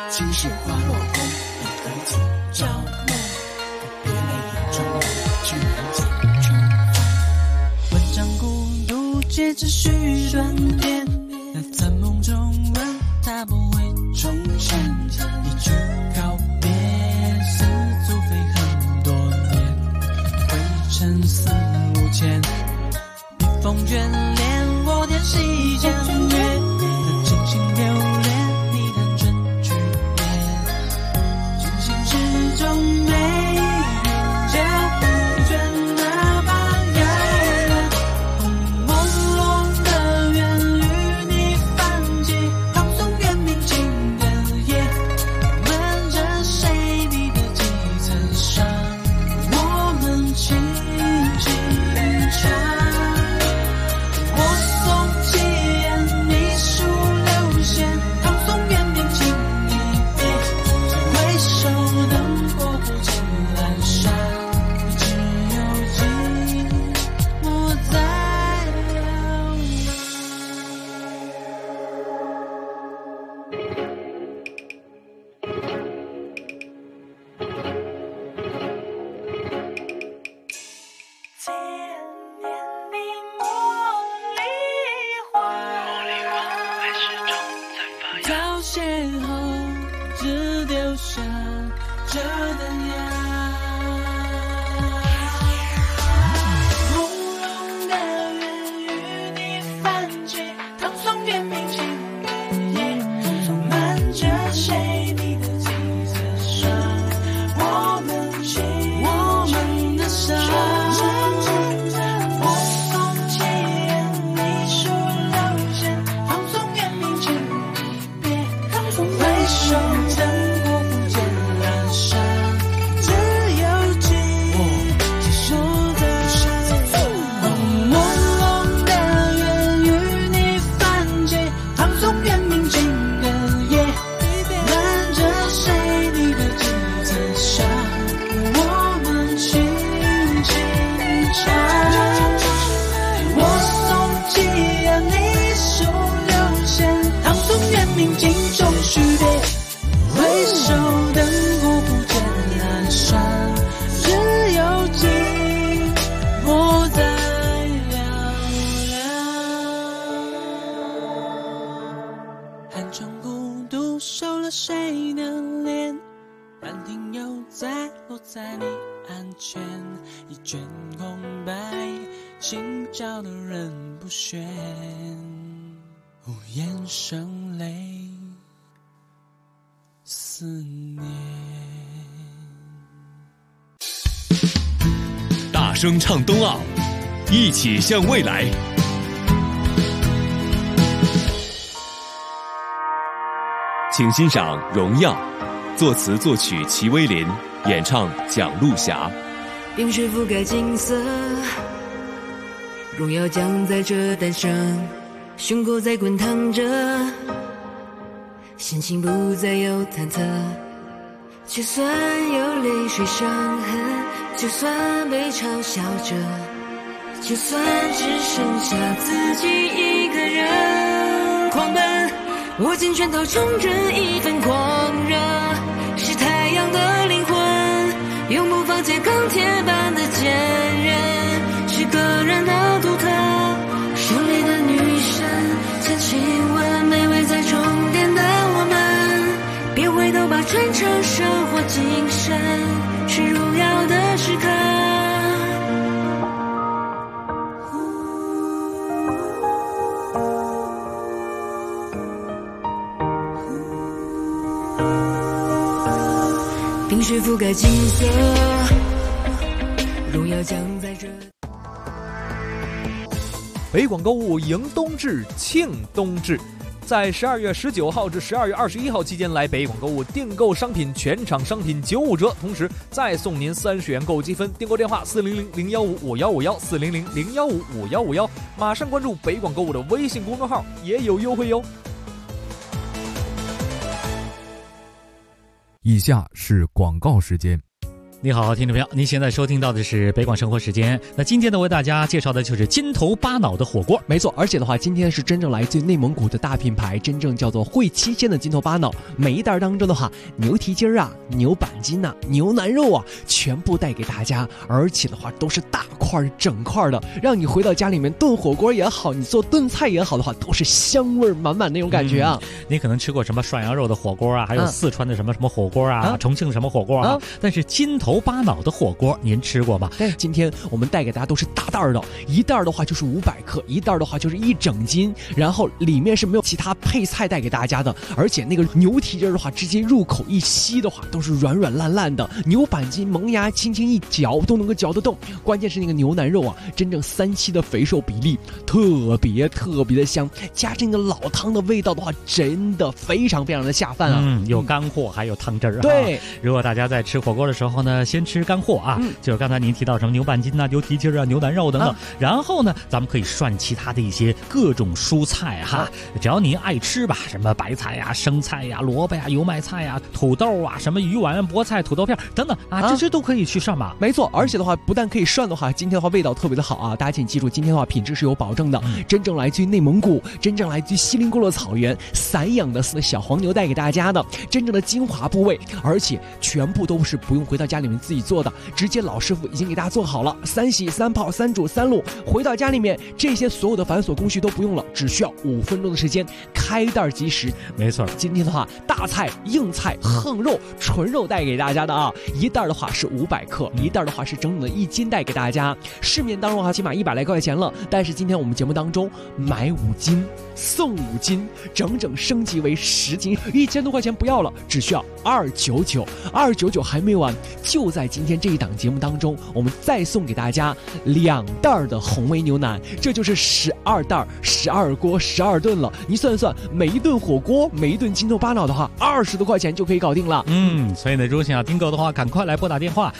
情是花落空，一颗子朝梦，别泪眼中的只能尽重逢。万丈孤独皆只需断点，在梦中问他不会重现，一句告别似足飞很多年，灰尘四五千，笔锋眷恋我点细江月，静心流连你的真句言，君心之中没人教不倦那把遥远，朦胧的缘与你泛起，放松远明情人夜，瞒着谁你的几层伤，我们轻轻唱。我送起烟，你数流线，放松远明情一别，回首灯火不见阑珊，只有寂寞在流凋谢后，只丢下这灯芽。朦胧的缘与你泛起，唐宋远明情人夜，瞒着谁你的几层伤，我们的伤。我送起烟，你数流线，放松远明情别，回首灯火不见阑珊，只有记说的朦胧的缘与你泛起，唐宋远明情人夜，瞒着谁你的几层伤，我们轻轻唱。我送起烟，你数流线，唐宋远明镜中许别，回首灯火不见阑珊，只有寂寞在嘹亮。寒窗孤独收了谁的脸，半庭又再落在你案前，一卷空白，心照的人不选，无言声泪思念。 大声唱冬奥，一起向未来。请欣赏《荣耀》，作词作曲齐威林，演唱蒋璐霞。 冰水覆盖金色，荣耀将在这诞生，胸口在滚烫着，心情不再有忐忑，就算有泪水伤痕，就算被嘲笑着，就算只剩下自己一个人狂奔，握紧拳头冲着一份狂热，是太阳的灵魂，永不放弃钢铁般的坚韧，是个人的独特，胜利的女神，千亲吻美味在终点的我们，别回头吧，传承生活精神，是荣耀的时刻。冰水覆盖金色，荣耀将在这。 北广购物迎冬至，庆冬至。在12月19号至12月21号期间来北广购物订购商品，全场商品95折，同时再送您30元购物积分。订购电话400-015-5151，400-015-5151，马上关注北广购物的微信公众号，也有优惠哟。 以下是广告时间。 你好，听众朋友，您现在收听到的是北广生活时间。那今天呢，为大家介绍的就是金头巴脑的火锅。 没错，而且的话，今天是真正来自于内蒙古的大品牌，真正叫做汇七鲜的金头巴脑。每一袋当中的话，牛蹄筋啊、牛板筋啊、牛腩肉啊，全部带给大家，而且的话都是大块整块的，让你回到家里面炖火锅也好，你做炖菜也好的话，都是香味满满那种感觉啊。 你可能吃过什么涮羊肉的火锅啊，还有四川的什么火锅啊，重庆什么火锅啊，但是金头巴脑的火锅您吃过吧？ 对，今天我们带给大家都是大袋的，一袋的话就是500克，一袋的话就是1整斤，然后里面是没有其他配菜带给大家的，而且那个牛蹄筋的话，直接入口一吸的话都是软软烂烂的，牛板筋萌芽轻轻一嚼都能够嚼得动，关键是那个牛腩肉啊，真正3/7的肥瘦比例，特别的香，加上那个老汤的味道的话，真的非常的下饭啊。 有干货还有汤汁儿。 对， 如果大家在吃火锅的时候呢，先吃干货啊，就是刚才您提到什么牛板筋啊、牛蹄筋啊、牛腩肉等等，然后呢，咱们可以涮其他的一些各种蔬菜哈，只要您爱吃吧，什么白菜呀、生菜呀、萝卜呀、油麦菜呀、土豆啊、什么鱼丸、菠菜、土豆片等等啊，这都可以去涮吧。 没错，而且的话，不但可以涮的话，今天的话味道特别的好啊，大家请记住，今天的话品质是有保证的，真正来自于内蒙古，真正来自于锡林郭勒草原散养的小黄牛带给大家的真正的精华部位，而且全部都是不用回到家里面自己做的，直接老师傅已经给大家做好了，3洗3泡3煮3卤，回到家里面这些所有的繁琐工序都不用了，只需要5分钟的时间，开袋即食。 没错， 今天的话，大菜、硬菜、横肉、纯肉带给大家的啊，一袋的话是500克，一袋的话是整整的1斤带给大家。市面当中起码100来块钱了，但是今天我们节目当中买5斤送5斤，整整升级为10斤，1000多块钱不要了，只需要299还没完，就在今天这一档节目当中，我们再送给大家2袋的红煨牛腩，这就是12袋12锅12顿了。你算算，每一顿火锅，每一顿金头巴脑的话，20多块钱就可以搞定了。 所以呢，如果想要订购的话，赶快来拨打电话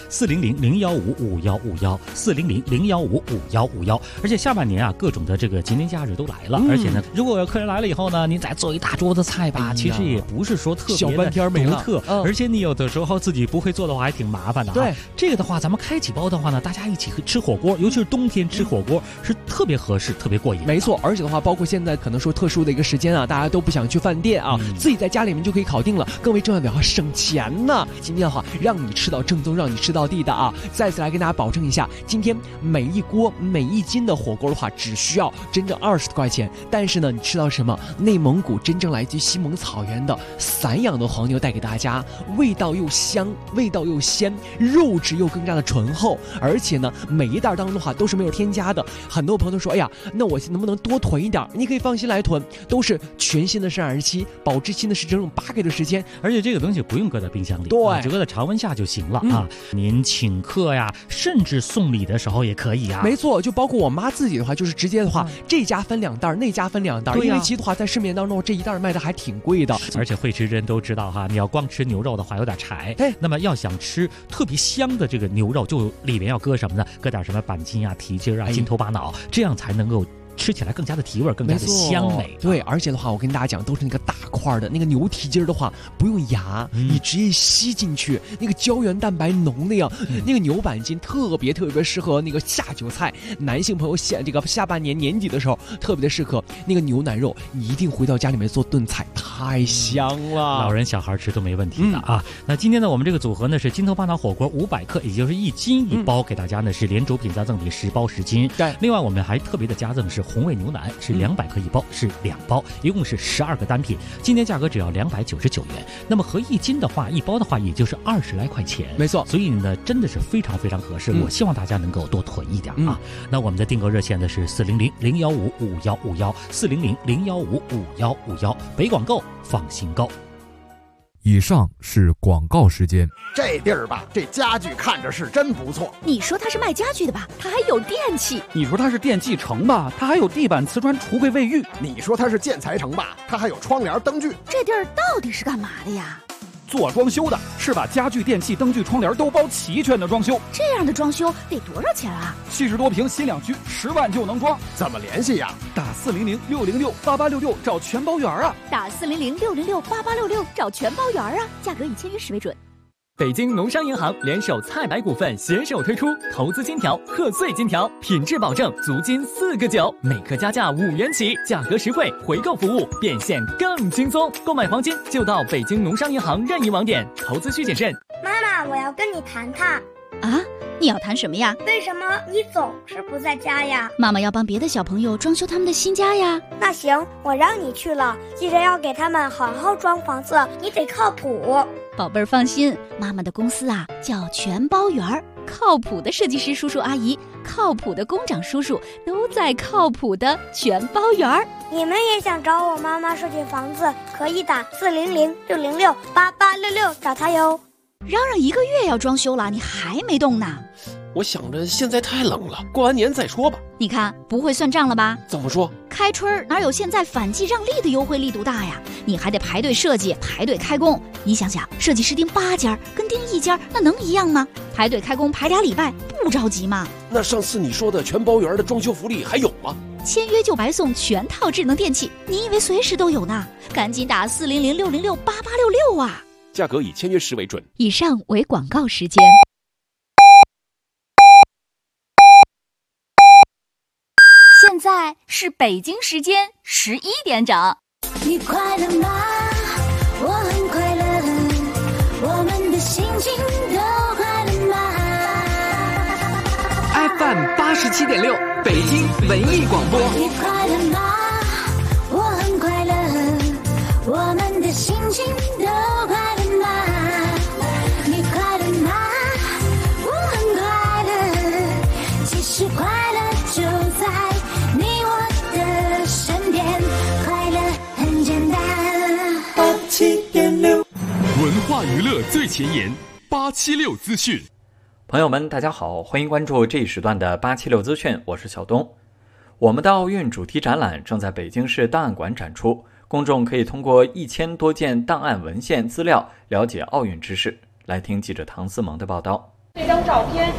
400-015-5151，400-015-5151。而且下半年啊，各种的这个节年假日都来了，而且呢，如果客人来了以后呢，您再做一大桌子菜吧，其实也不是说特别小半天没了， 而且你有的时候自己不会做的话，还挺麻烦的。 对， 这个的话，咱们开几包的话呢，大家一起吃火锅，尤其是冬天吃火锅是特别合适、特别过瘾。 没错，而且的话，包括现在可能说特殊的一个时间啊，大家都不想去饭店啊，自己在家里面就可以搞定了。更为重要的话，省钱呢。今天的话，让你吃到正宗，让你吃到地的啊！再次来跟大家保证一下，今天每一锅每1斤的火锅的话，只需要真正20多块钱。但是呢，你吃到什么？内蒙古真正来自于西蒙草原的散养的黄牛带给大家，味道又香，味道又鲜，肉质又更加的醇厚，而且呢，每一袋当中的话都是没有添加的。很多朋友都说，哎呀，那我能不能多囤一点？你可以放心来囤，都是全新的生产日期，保质期呢是整整8个月的时间， 而且这个东西不用搁在冰箱里， 对， 只搁在常温下就行了啊。您请客呀，甚至送礼的时候也可以啊。 没错，就包括我妈自己的话，就是直接的话，这家分2袋，那家分2袋，因为其实的话在市面当中这一袋卖的还挺贵的， 而且会吃人都知道哈，你要光吃牛肉的话有点柴，那么要想吃特别香的这个牛肉，就里面要搁什么呢？搁点什么板筋啊、蹄筋啊、金头巴脑，这样才能够吃起来更加的提味，更加的香美。 对，而且的话，我跟大家讲，都是那个大块的那个牛蹄筋的话，不用牙，你直接吸进去，那个胶原蛋白浓的呀。那个牛板筋特别适合那个下酒菜，男性朋友下半年年底的时候特别的适合。那个牛腩肉，你一定回到家里面做炖菜，太香了， 老人小孩吃都没问题的啊。那今天呢，我们这个组合呢是金头巴脑火锅500克，也就是1斤1包，给大家呢是连主品加赠品10包10斤。 对， 另外我们还特别的加赠是红煨牛腩，是200克1包，是2包，一共是12个单品，今天价格只要299元。那么合1斤的话，1包的话也就是20来块钱， 没错。 所以呢，真的是非常合适。我希望大家能够多囤一点啊。那我们的订购热线呢是400-015-5151，400-015-5151，北广购放心购。 以上是广告时间。 这地儿吧，这家具看着是真不错。 你说它是卖家具的吧？它还有电器。 你说它是电器城吧？它还有地板、瓷砖、橱柜、卫浴。 你说它是建材城吧？它还有窗帘、灯具。 这地儿到底是干嘛的呀？ 做装修的，是把家具、电器、灯具、窗帘都包齐全的装修。 这样的装修得多少钱啊 ？70多平新两居，10万就能装。 怎么联系呀？ 打400-606-8866找全包圆啊！ 打400-606-8866找全包圆啊！价格以签约时为准。 北京农商银行联手菜百股份携手推出投资金条、贺岁金条，品质保证，足金4个9，每克加价5元起，价格实惠，回购服务变现更轻松。购买黄金就到北京农商银行任意网点，投资需谨慎。 妈妈，我要跟你谈谈。 啊，你要谈什么呀？ 为什么你总是不在家呀？ 妈妈要帮别的小朋友装修他们的新家呀。 那行，我让你去了，记着要给他们好好装房子，你得靠谱。 宝贝儿放心，妈妈的公司啊叫全包园儿，靠谱的设计师叔叔阿姨，靠谱的工长叔叔都在靠谱的全包园儿。 你们也想找我妈妈设计房子，可以打400-606-8866找她哟。 嚷嚷1个月要装修了，你还没动呢？ 我想着现在太冷了，过完年再说吧。 你看不会算账了吧？ 怎么说？ 开春哪有现在反季让利的优惠力度大呀？你还得排队设计，排队开工。你想想，设计师盯8家跟盯1家，那能一样吗？排队开工排2礼拜，不着急吗？ 那上次你说的全包园的装修福利还有吗？ 签约就白送全套智能电器，你以为随时都有呢？赶紧打400-606-8866啊！ 价格以签约时为准。 以上为广告时间。 现在是北京时间11点整。 你快乐吗？我很快乐，我们的心情都快乐吗 ？FM 87.6，北京文艺广播。 你快乐吗？我很快乐，我们的心情都快乐吗？你快乐吗？我很快乐，其实快乐就在你我的身边，快乐很简单。87.6， 文化娱乐最前沿，876资讯。 朋友们，大家好，欢迎关注这一时段的876资讯，我是小东。我们的奥运主题展览正在北京市档案馆展出，公众可以通过1000多件档案文献资料了解奥运知识。来听记者唐思萌的报道。 这张照片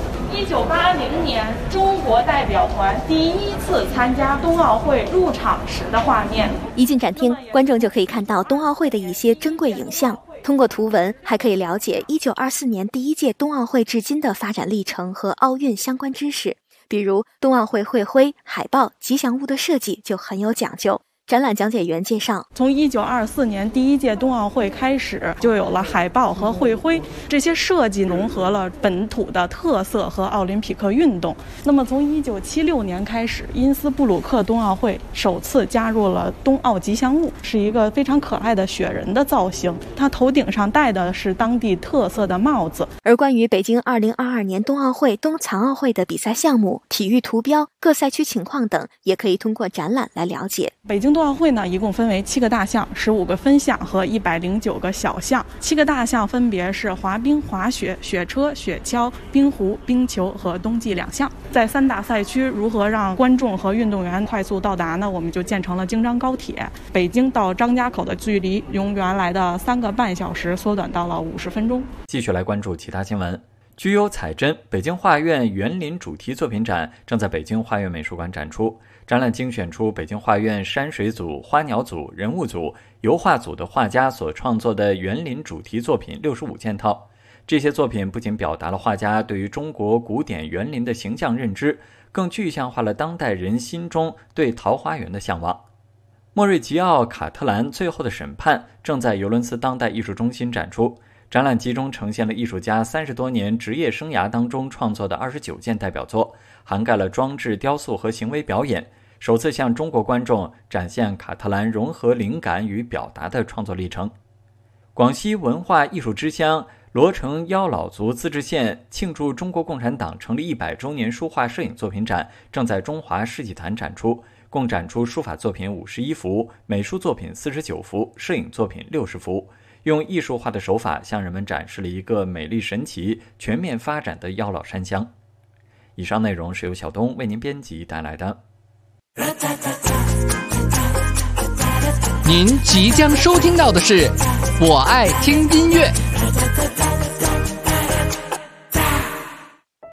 ，1980年中国代表团第1次参加冬奥会入场时的画面。 一进展厅，观众就可以看到冬奥会的一些珍贵影像。通过图文，还可以了解1924年第1届冬奥会至今的发展历程和奥运相关知识。比如冬奥会会徽、海报、吉祥物的设计就很有讲究。展览讲解员介绍， 从1924年第1届冬奥会开始，就有了海报和会徽，这些设计融合了本土的特色和奥林匹克运动。那么从1976年开始，因斯布鲁克冬奥会首次加入了冬奥吉祥物，是一个非常可爱的雪人的造型，它头顶上戴的是当地特色的帽子。 而关于北京2022年冬奥会、冬残奥会的比赛项目、体育图标、各赛区情况等，也可以通过展览来了解。 北京冬奥会呢，一共分为7个大项、15个分项和109个小项。7个大项分别是滑冰、滑雪、雪车、雪橇、冰壶、冰球和冬季2项。在3大赛区，如何让观众和运动员快速到达呢？我们就建成了京张高铁。北京到张家口的距离，由原来的3个半小时缩短到了50分钟。 继续来关注其他新闻。具有彩针北京画院园林主题作品展正在北京画院美术馆展出。展览精选出北京画院山水组、花鸟组、人物组、油画组的画家所创作的园林主题作品65件套。这些作品不仅表达了画家对于中国古典园林的形象认知，更具象化了当代人心中对桃花源的向往。莫瑞吉奥·卡特兰最后的审判正在尤伦斯当代艺术中心展出。展览集中呈现了艺术家30多年职业生涯当中创作的29件代表作，涵盖了装置、雕塑和行为表演，首次向中国观众展现卡特兰融合灵感与表达的创作历程。广西文化艺术之乡罗城妖老族自治县庆祝中国共产党成立100周年书画摄影作品展正在中华世纪坛展出，共展出书法作品51幅、美术作品49幅、摄影作品60幅，用艺术化的手法向人们展示了一个美丽神奇、全面发展的妖老山乡。以上内容是由小东为您编辑带来的。 您即将收听到的是《我爱听音乐》。